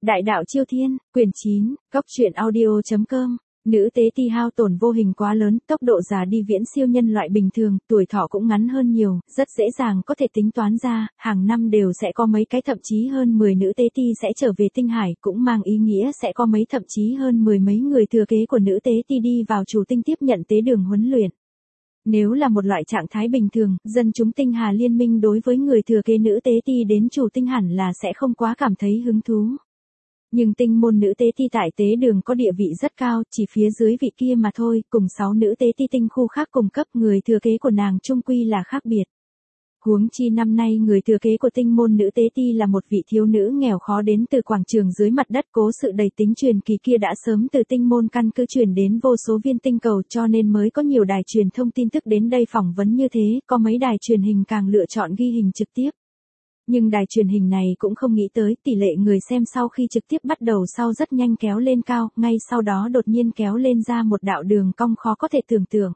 Đại đạo Chiêu Thiên, quyển 9, Cốc truyện audio.com. Nữ tế ti hao tổn vô hình quá lớn, tốc độ già đi viễn siêu nhân loại bình thường, tuổi thọ cũng ngắn hơn nhiều, rất dễ dàng có thể tính toán ra, hàng năm đều sẽ có mấy cái thậm chí hơn 10 nữ tế ti sẽ trở về tinh hải, cũng mang ý nghĩa sẽ có mấy thậm chí hơn 10 mấy người thừa kế của nữ tế ti đi vào chủ tinh tiếp nhận tế đường huấn luyện. Nếu là một loại trạng thái bình thường, dân chúng tinh hà liên minh đối với người thừa kế nữ tế ti đến chủ tinh hẳn là sẽ không quá cảm thấy hứng thú. Nhưng tinh môn nữ tế ti tại tế đường có địa vị rất cao, chỉ phía dưới vị kia mà thôi, cùng 6 nữ tế ti tinh khu khác cùng cấp, người thừa kế của nàng chung quy là khác biệt. Huống chi năm nay người thừa kế của tinh môn nữ tế ti là một vị thiếu nữ nghèo khó đến từ quảng trường dưới mặt đất, cố sự đầy tính truyền kỳ kia đã sớm từ tinh môn căn cứ truyền đến vô số viên tinh cầu, cho nên mới có nhiều đài truyền thông tin tức đến đây phỏng vấn như thế, có mấy đài truyền hình càng lựa chọn ghi hình trực tiếp. Nhưng đài truyền hình này cũng không nghĩ tới tỷ lệ người xem sau khi trực tiếp bắt đầu sau rất nhanh kéo lên cao, ngay sau đó đột nhiên kéo lên ra một đạo đường cong khó có thể tưởng tượng.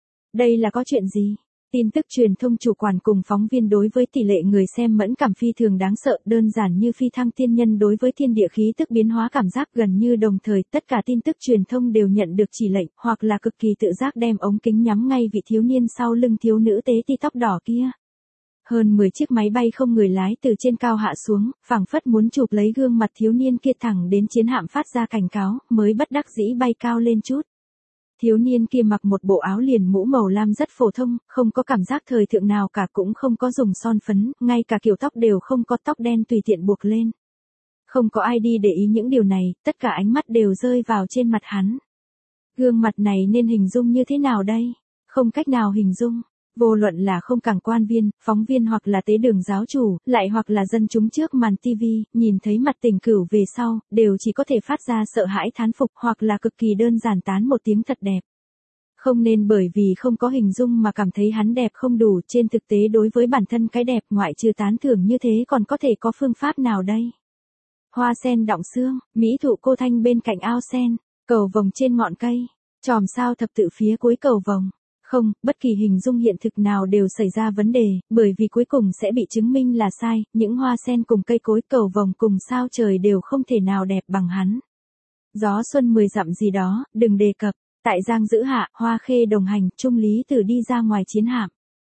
Đây là có chuyện gì? Tin tức truyền thông chủ quản cùng phóng viên đối với tỷ lệ người xem mẫn cảm phi thường đáng sợ, đơn giản như phi thăng tiên nhân đối với thiên địa khí tức biến hóa cảm giác gần như đồng thời, tất cả tin tức truyền thông đều nhận được chỉ lệnh, hoặc là cực kỳ tự giác đem ống kính nhắm ngay vị thiếu niên sau lưng thiếu nữ tế ti tóc đỏ kia. Hơn 10 chiếc máy bay không người lái từ trên cao hạ xuống, phảng phất muốn chụp lấy gương mặt thiếu niên kia thẳng đến chiến hạm phát ra cảnh cáo, mới bất đắc dĩ bay cao lên chút. Thiếu niên kia mặc một bộ áo liền mũ màu lam rất phổ thông, không có cảm giác thời thượng nào cả, cũng không có dùng son phấn, ngay cả kiểu tóc đều không có, tóc đen tùy tiện buộc lên. Không có ai đi để ý những điều này, tất cả ánh mắt đều rơi vào trên mặt hắn. Gương mặt này nên hình dung như thế nào đây? Không cách nào hình dung. Vô luận là không cảng quan viên, phóng viên hoặc là tế đường giáo chủ, lại hoặc là dân chúng trước màn TV, nhìn thấy mặt Tình Cửu về sau, đều chỉ có thể phát ra sợ hãi thán phục hoặc là cực kỳ đơn giản tán một tiếng thật đẹp. Không nên bởi vì không có hình dung mà cảm thấy hắn đẹp không đủ, trên thực tế đối với bản thân cái đẹp ngoại trừ tán thưởng như thế còn có thể có phương pháp nào đây? Hoa sen đọng xương, mỹ thụ cô thanh bên cạnh ao sen, cầu vồng trên ngọn cây, chòm sao thập tự phía cuối cầu vồng. Không, bất kỳ hình dung hiện thực nào đều xảy ra vấn đề, bởi vì cuối cùng sẽ bị chứng minh là sai, những hoa sen cùng cây cối cầu vồng cùng sao trời đều không thể nào đẹp bằng hắn. Gió xuân 10 dặm gì đó, đừng đề cập, tại Giang Giữ Hạ, Hoa Khê đồng hành, Trung Lý Tử đi ra ngoài chiến hạm.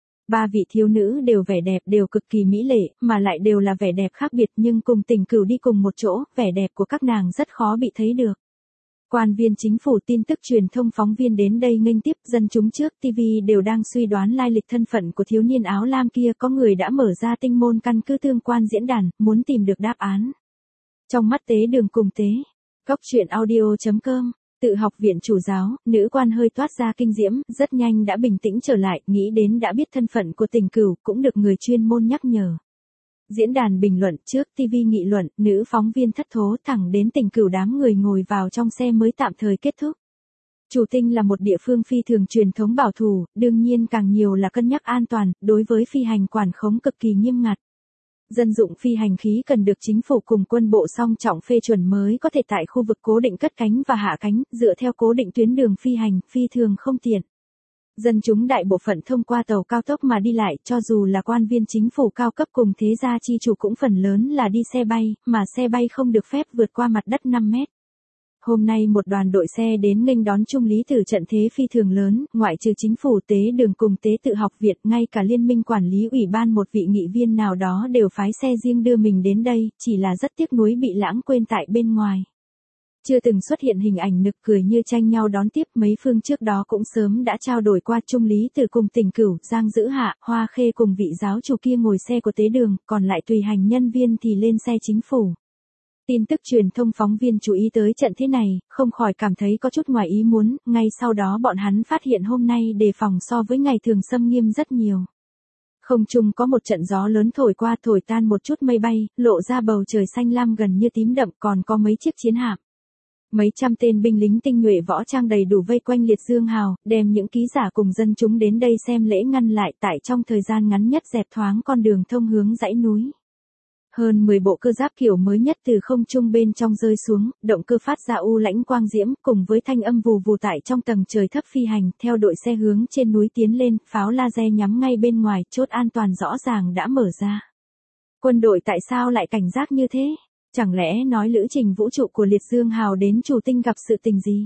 3 vị thiếu nữ đều vẻ đẹp, đều cực kỳ mỹ lệ, mà lại đều là vẻ đẹp khác biệt, nhưng cùng Tình Cửu đi cùng một chỗ, vẻ đẹp của các nàng rất khó bị thấy được. Quan viên chính phủ, tin tức truyền thông, phóng viên đến đây nghênh tiếp, dân chúng trước TV đều đang suy đoán lai lịch thân phận của thiếu niên áo lam kia, có người đã mở ra tinh môn căn cứ tương quan diễn đàn, muốn tìm được đáp án. Trong mắt tế đường cùng tế, Cốc truyện audio.com, Tự học viện chủ giáo, nữ quan hơi toát ra kinh diễm, rất nhanh đã bình tĩnh trở lại, nghĩ đến đã biết thân phận của Tình Cửu, cũng được người chuyên môn nhắc nhở. Diễn đàn bình luận, trước TV nghị luận, nữ phóng viên thất thố, thẳng đến Tình Cửu đám người ngồi vào trong xe mới tạm thời kết thúc. Chủ tinh là một địa phương phi thường truyền thống bảo thủ, đương nhiên càng nhiều là cân nhắc an toàn, đối với phi hành quản khống cực kỳ nghiêm ngặt. Dân dụng phi hành khí cần được chính phủ cùng quân bộ song trọng phê chuẩn mới có thể tại khu vực cố định cất cánh và hạ cánh, dựa theo cố định tuyến đường phi hành, phi thường không tiện. Dân chúng đại bộ phận thông qua tàu cao tốc mà đi lại, cho dù là quan viên chính phủ cao cấp cùng thế gia chi chủ cũng phần lớn là đi xe bay, mà xe bay không được phép vượt qua mặt đất 5 mét. Hôm nay một đoàn đội xe đến nghênh đón Trung Lý Tử, trận thế phi thường lớn, ngoại trừ chính phủ, tế đường cùng tế tự học viện, ngay cả liên minh quản lý ủy ban một vị nghị viên nào đó đều phái xe riêng đưa mình đến đây, chỉ là rất tiếc nuối bị lãng quên tại bên ngoài. Chưa từng xuất hiện hình ảnh nực cười như tranh nhau đón tiếp, mấy phương trước đó cũng sớm đã trao đổi qua. Trung Lý Tử cùng Tình Cửu, Giang Giữ Hạ, Hoa Khê cùng vị giáo chủ kia ngồi xe của tế đường, còn lại tùy hành nhân viên thì lên xe chính phủ. Tin tức truyền thông, phóng viên chú ý tới trận thế này, không khỏi cảm thấy có chút ngoài ý muốn, ngay sau đó bọn hắn phát hiện hôm nay đề phòng so với ngày thường xâm nghiêm rất nhiều. Không trung có một trận gió lớn thổi qua, thổi tan một chút mây bay, lộ ra bầu trời xanh lam gần như tím đậm, còn có mấy chiếc chiến hạm. Mấy trăm tên binh lính tinh nhuệ võ trang đầy đủ vây quanh liệt dương hào, đem những ký giả cùng dân chúng đến đây xem lễ ngăn lại, tại trong thời gian ngắn nhất dẹp thoáng con đường thông hướng dãy núi. Hơn 10 bộ cơ giáp kiểu mới nhất từ không trung bên trong rơi xuống, động cơ phát ra u lãnh quang diễm, cùng với thanh âm vù vù tại trong tầng trời thấp phi hành, theo đội xe hướng trên núi tiến lên, pháo laser nhắm ngay bên ngoài, chốt an toàn rõ ràng đã mở ra. Quân đội tại sao lại cảnh giác như thế? Chẳng lẽ nói lữ trình vũ trụ của Liệt Dương Hào đến Chủ Tinh gặp sự tình gì?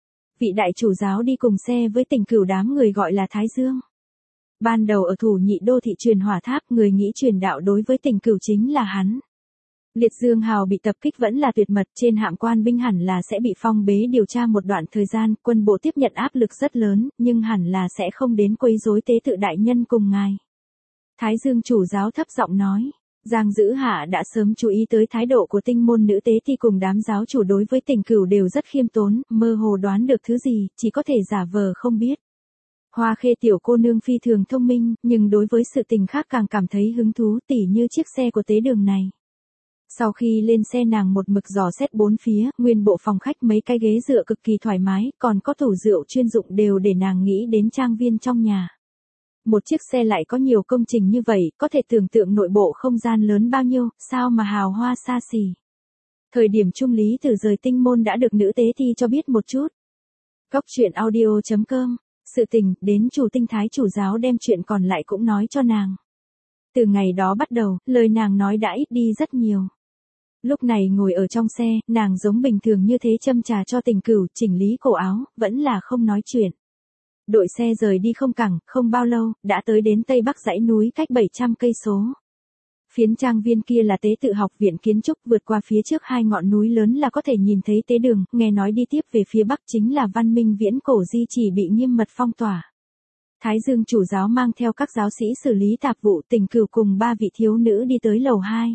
Vị đại chủ giáo đi cùng xe với Tỉnh Cửu đám người gọi là Thái Dương. Ban đầu ở Thủ Nhị đô thị truyền hỏa tháp, người nghĩ truyền đạo đối với Tỉnh Cửu chính là hắn. Liệt Dương Hào bị tập kích vẫn là tuyệt mật, trên hạm quan binh hẳn là sẽ bị phong bế điều tra một đoạn thời gian, quân bộ tiếp nhận áp lực rất lớn, nhưng hẳn là sẽ không đến quấy rối tế tự đại nhân cùng ngài. Thái Dương chủ giáo thấp giọng nói. Giang Dữ Hạ đã sớm chú ý tới thái độ của tinh môn nữ tế thì cùng đám giáo chủ đối với Tỉnh Cửu đều rất khiêm tốn, mơ hồ đoán được thứ gì, chỉ có thể giả vờ không biết. Hoa Khê tiểu cô nương phi thường thông minh, nhưng đối với sự tình khác càng cảm thấy hứng thú, tỉ như chiếc xe của tế đường này. Sau khi lên xe nàng một mực dò xét bốn phía, nguyên bộ phòng khách mấy cái ghế dựa cực kỳ thoải mái, còn có tủ rượu chuyên dụng đều để nàng nghĩ đến trang viên trong nhà. Một chiếc xe lại có nhiều công trình như vậy, có thể tưởng tượng nội bộ không gian lớn bao nhiêu, sao mà hào hoa xa xỉ. Thời điểm Trung Lý Tử rời tinh môn đã được nữ tế thi cho biết một chút. Góc truyện audio.com, sự tình, đến Chủ Tinh Thái chủ giáo đem chuyện còn lại cũng nói cho nàng. Từ ngày đó bắt đầu, lời nàng nói đã ít đi rất nhiều. Lúc này ngồi ở trong xe, nàng giống bình thường như thế châm trà cho Tình Cửu, chỉnh lý cổ áo, vẫn là không nói chuyện. Đội xe rời đi không cẳng, không bao lâu, đã tới đến Tây Bắc dãy núi cách 700 cây số. Phiến trang viên kia là tế tự học viện kiến trúc, vượt qua phía trước hai ngọn núi lớn là có thể nhìn thấy tế đường, nghe nói đi tiếp về phía Bắc chính là văn minh viễn cổ di chỉ bị nghiêm mật phong tỏa. Thái Dương chủ giáo mang theo các giáo sĩ xử lý tạp vụ, Tình Cửu cùng ba vị thiếu nữ đi tới lầu 2.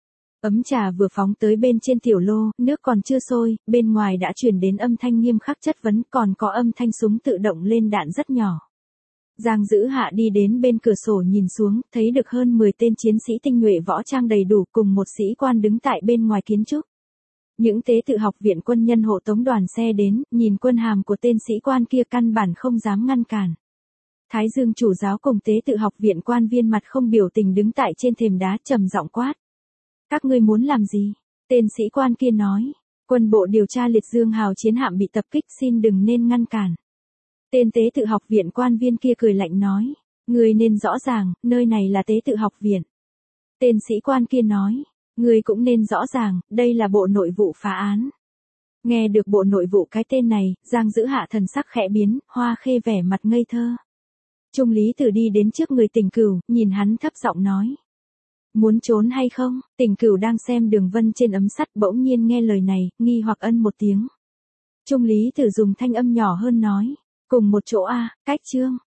Ấm trà vừa phóng tới bên trên tiểu lô, nước còn chưa sôi, bên ngoài đã truyền đến âm thanh nghiêm khắc chất vấn, còn có âm thanh súng tự động lên đạn rất nhỏ. Giang Dữ Hạ đi đến bên cửa sổ nhìn xuống, thấy được hơn 10 tên chiến sĩ tinh nhuệ võ trang đầy đủ cùng một sĩ quan đứng tại bên ngoài kiến trúc. Những tế tự học viện quân nhân hộ tống đoàn xe đến, nhìn quân hàm của tên sĩ quan kia căn bản không dám ngăn cản. Thái Dương chủ giáo cùng tế tự học viện quan viên mặt không biểu tình đứng tại trên thềm đá trầm giọng quát. Các ngươi muốn làm gì? Tên sĩ quan kia nói. Quân bộ điều tra Liệt Dương Hào chiến hạm bị tập kích, xin đừng nên ngăn cản. Tên tế tự học viện quan viên kia cười lạnh nói. Ngươi nên rõ ràng, nơi này là tế tự học viện. Tên sĩ quan kia nói. Ngươi cũng nên rõ ràng, đây là bộ nội vụ phá án. Nghe được bộ nội vụ cái tên này, Giang Dữ Hạ thần sắc khẽ biến, Hoa Khê vẻ mặt ngây thơ. Trung Lý Tử đi đến trước người Tình Cửu, nhìn hắn thấp giọng nói. Muốn trốn hay không? Tình Cửu đang xem đường vân trên ấm sắt bỗng nhiên nghe lời này, nghi hoặc ân một tiếng. Trung Lý Tử dùng thanh âm nhỏ hơn nói. Cùng một chỗ a, cách chương.